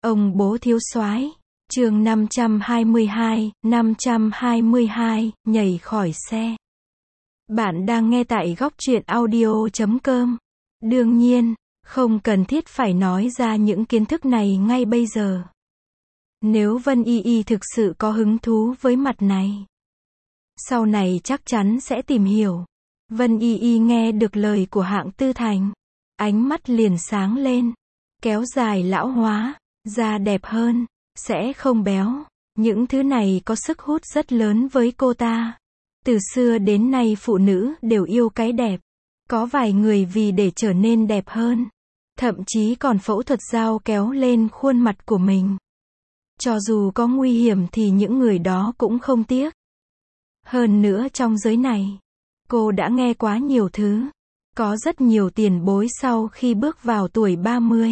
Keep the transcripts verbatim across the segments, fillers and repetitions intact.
Ông bố thiếu soái. Chương năm trăm hai mươi hai, năm trăm hai mươi hai, nhảy khỏi xe. Bạn đang nghe tại góc truyện audio chấm com. Đương nhiên, không cần thiết phải nói ra những kiến thức này ngay bây giờ. Nếu Vân Y Y thực sự có hứng thú với mặt này, sau này chắc chắn sẽ tìm hiểu. Vân Y Y nghe được lời của Hạng Tư Thành, ánh mắt liền sáng lên. Kéo dài lão hóa, da đẹp hơn, sẽ không béo. Những thứ này có sức hút rất lớn với cô ta. Từ xưa đến nay phụ nữ đều yêu cái đẹp. Có vài người vì để trở nên đẹp hơn, thậm chí còn phẫu thuật dao kéo lên khuôn mặt của mình. Cho dù có nguy hiểm thì những người đó cũng không tiếc. Hơn nữa trong giới này, cô đã nghe quá nhiều thứ. Có rất nhiều tiền bối sau khi bước vào tuổi ba mươi,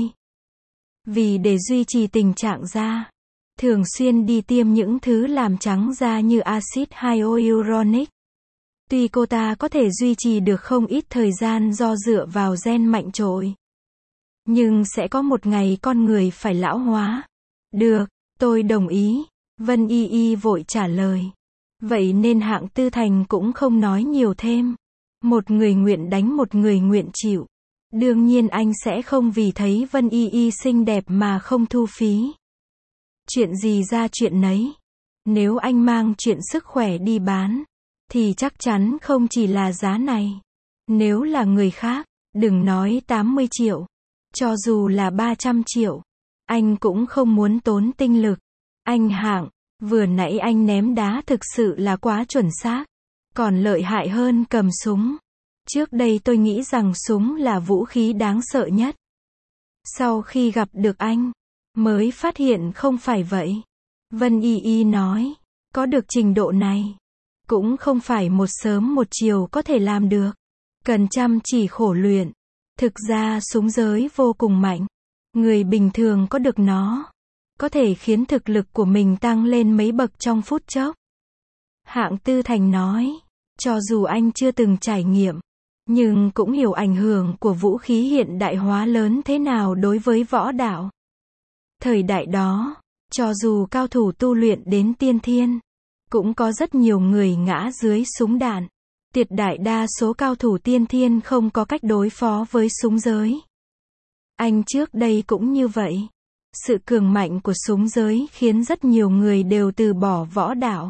vì để duy trì tình trạng da, thường xuyên đi tiêm những thứ làm trắng da như axit hyaluronic. Tuy cô ta có thể duy trì được không ít thời gian do dựa vào gen mạnh trội, nhưng sẽ có một ngày con người phải lão hóa. Được, tôi đồng ý. Vân Y Y vội trả lời. Vậy nên Hạng Tư Thành cũng không nói nhiều thêm. Một người nguyện đánh một người nguyện chịu. Đương nhiên anh sẽ không vì thấy Vân Y Y xinh đẹp mà không thu phí. Chuyện gì ra chuyện nấy. Nếu anh mang chuyện sức khỏe đi bán, thì chắc chắn không chỉ là giá này. Nếu là người khác, đừng nói tám mươi triệu. Cho dù là ba trăm triệu, anh cũng không muốn tốn tinh lực. Anh Hạng, vừa nãy anh ném đá thực sự là quá chuẩn xác. Còn lợi hại hơn cầm súng. Trước đây tôi nghĩ rằng súng là vũ khí đáng sợ nhất. Sau khi gặp được anh, mới phát hiện không phải vậy. Vân Y Y nói, có được trình độ này, cũng không phải một sớm một chiều có thể làm được. Cần chăm chỉ khổ luyện. Thực ra súng giới vô cùng mạnh. Người bình thường có được nó, có thể khiến thực lực của mình tăng lên mấy bậc trong phút chốc. Hạng Tư Thành nói, cho dù anh chưa từng trải nghiệm, nhưng cũng hiểu ảnh hưởng của vũ khí hiện đại hóa lớn thế nào đối với võ đạo. Thời đại đó, cho dù cao thủ tu luyện đến tiên thiên, cũng có rất nhiều người ngã dưới súng đạn. Tuyệt đại đa số cao thủ tiên thiên không có cách đối phó với súng giới. Anh trước đây cũng như vậy. Sự cường mạnh của súng giới khiến rất nhiều người đều từ bỏ võ đạo.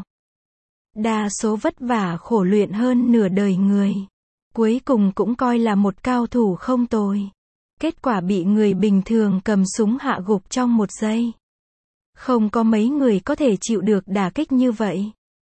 Đa số vất vả khổ luyện hơn nửa đời người, cuối cùng cũng coi là một cao thủ không tồi. Kết quả bị người bình thường cầm súng hạ gục trong một giây. Không có mấy người có thể chịu được đả kích như vậy.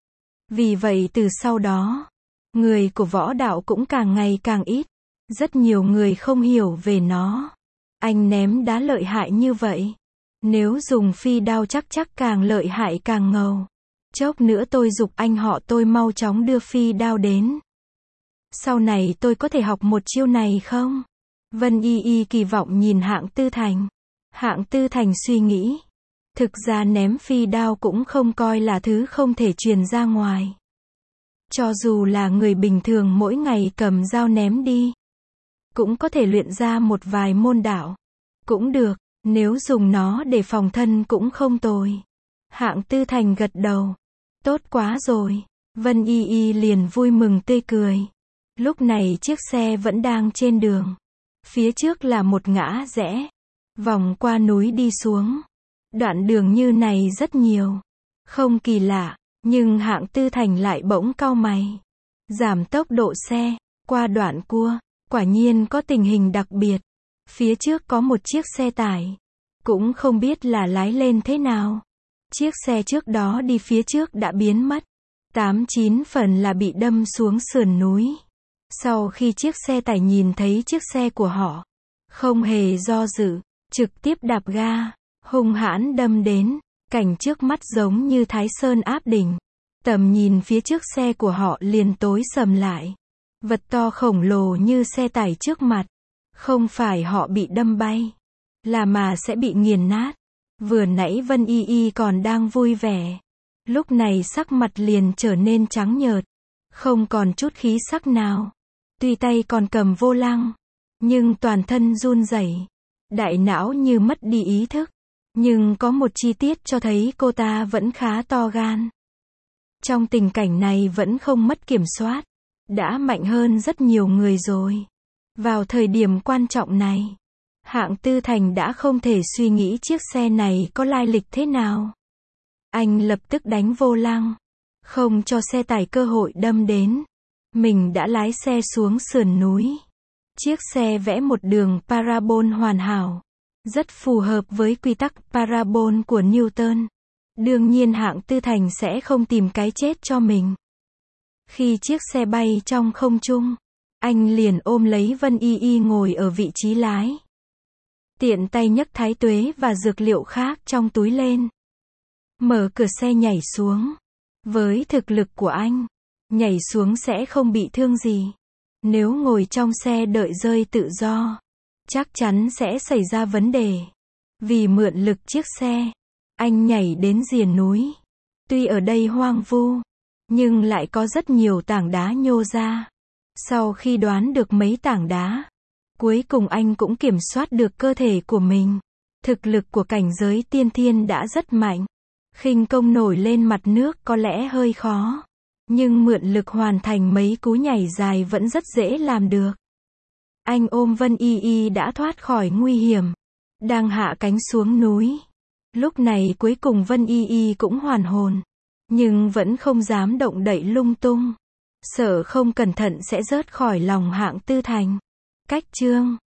Vì vậy từ sau đó, người của võ đạo cũng càng ngày càng ít. Rất nhiều người không hiểu về nó. Anh ném đá lợi hại như vậy. Nếu dùng phi đao chắc chắc càng lợi hại càng ngầu. Chốc nữa tôi giục anh họ tôi mau chóng đưa phi đao đến. Sau này tôi có thể học một chiêu này không? Vân Y Y kỳ vọng nhìn Hạng Tư Thành. Hạng Tư Thành suy nghĩ. Thực ra ném phi đao cũng không coi là thứ không thể truyền ra ngoài. Cho dù là người bình thường mỗi ngày cầm dao ném đi, cũng có thể luyện ra một vài môn đạo. Cũng được, nếu dùng nó để phòng thân cũng không tồi. Hạng Tư Thành gật đầu. Tốt quá rồi. Vân Y Y liền vui mừng tươi cười. Lúc này chiếc xe vẫn đang trên đường. Phía trước là một ngã rẽ. Vòng qua núi đi xuống. Đoạn đường như này rất nhiều. Không kỳ lạ, nhưng Hạng Tư Thành lại bỗng cau mày. Giảm tốc độ xe, qua đoạn cua, quả nhiên có tình hình đặc biệt. Phía trước có một chiếc xe tải. Cũng không biết là lái lên thế nào. Chiếc xe trước đó đi phía trước đã biến mất. Tám chín phần là bị đâm xuống sườn núi. Sau khi chiếc xe tải nhìn thấy chiếc xe của họ, không hề do dự, trực tiếp đạp ga, hung hãn đâm đến. Cảnh trước mắt giống như Thái Sơn áp đỉnh. Tầm nhìn phía trước xe của họ liền tối sầm lại. Vật to khổng lồ như xe tải trước mặt. Không phải họ bị đâm bay, là mà sẽ bị nghiền nát. Vừa nãy Vân Y Y còn đang vui vẻ. Lúc này sắc mặt liền trở nên trắng nhợt. Không còn chút khí sắc nào. Tuy tay còn cầm vô lăng, nhưng toàn thân run rẩy. Đại não như mất đi ý thức. Nhưng có một chi tiết cho thấy cô ta vẫn khá to gan. Trong tình cảnh này vẫn không mất kiểm soát. Đã mạnh hơn rất nhiều người rồi. Vào thời điểm quan trọng này, Hạng Tư Thành đã không thể suy nghĩ chiếc xe này có lai lịch thế nào. Anh lập tức đánh vô lăng, không cho xe tải cơ hội đâm đến. Mình đã lái xe xuống sườn núi. Chiếc xe vẽ một đường parabol hoàn hảo, rất phù hợp với quy tắc parabol của Newton. Đương nhiên Hạng Tư Thành sẽ không tìm cái chết cho mình. Khi chiếc xe bay trong không trung, anh liền ôm lấy Vân Y Y ngồi ở vị trí lái. Tiện tay nhấc thái tuế và dược liệu khác trong túi lên. Mở cửa xe nhảy xuống. Với thực lực của anh, nhảy xuống sẽ không bị thương gì. Nếu ngồi trong xe đợi rơi tự do, chắc chắn sẽ xảy ra vấn đề. Vì mượn lực chiếc xe, anh nhảy đến rìa núi. Tuy ở đây hoang vu, nhưng lại có rất nhiều tảng đá nhô ra. Sau khi đoán được mấy tảng đá, cuối cùng anh cũng kiểm soát được cơ thể của mình. Thực lực của cảnh giới tiên thiên đã rất mạnh. Khinh công nổi lên mặt nước có lẽ hơi khó, nhưng mượn lực hoàn thành mấy cú nhảy dài vẫn rất dễ làm được. Anh ôm Vân Y Y đã thoát khỏi nguy hiểm, đang hạ cánh xuống núi. Lúc này cuối cùng Vân Y Y cũng hoàn hồn, nhưng vẫn không dám động đậy lung tung, sợ không cẩn thận sẽ rớt khỏi lòng Hạng Tư Thành. Cách chương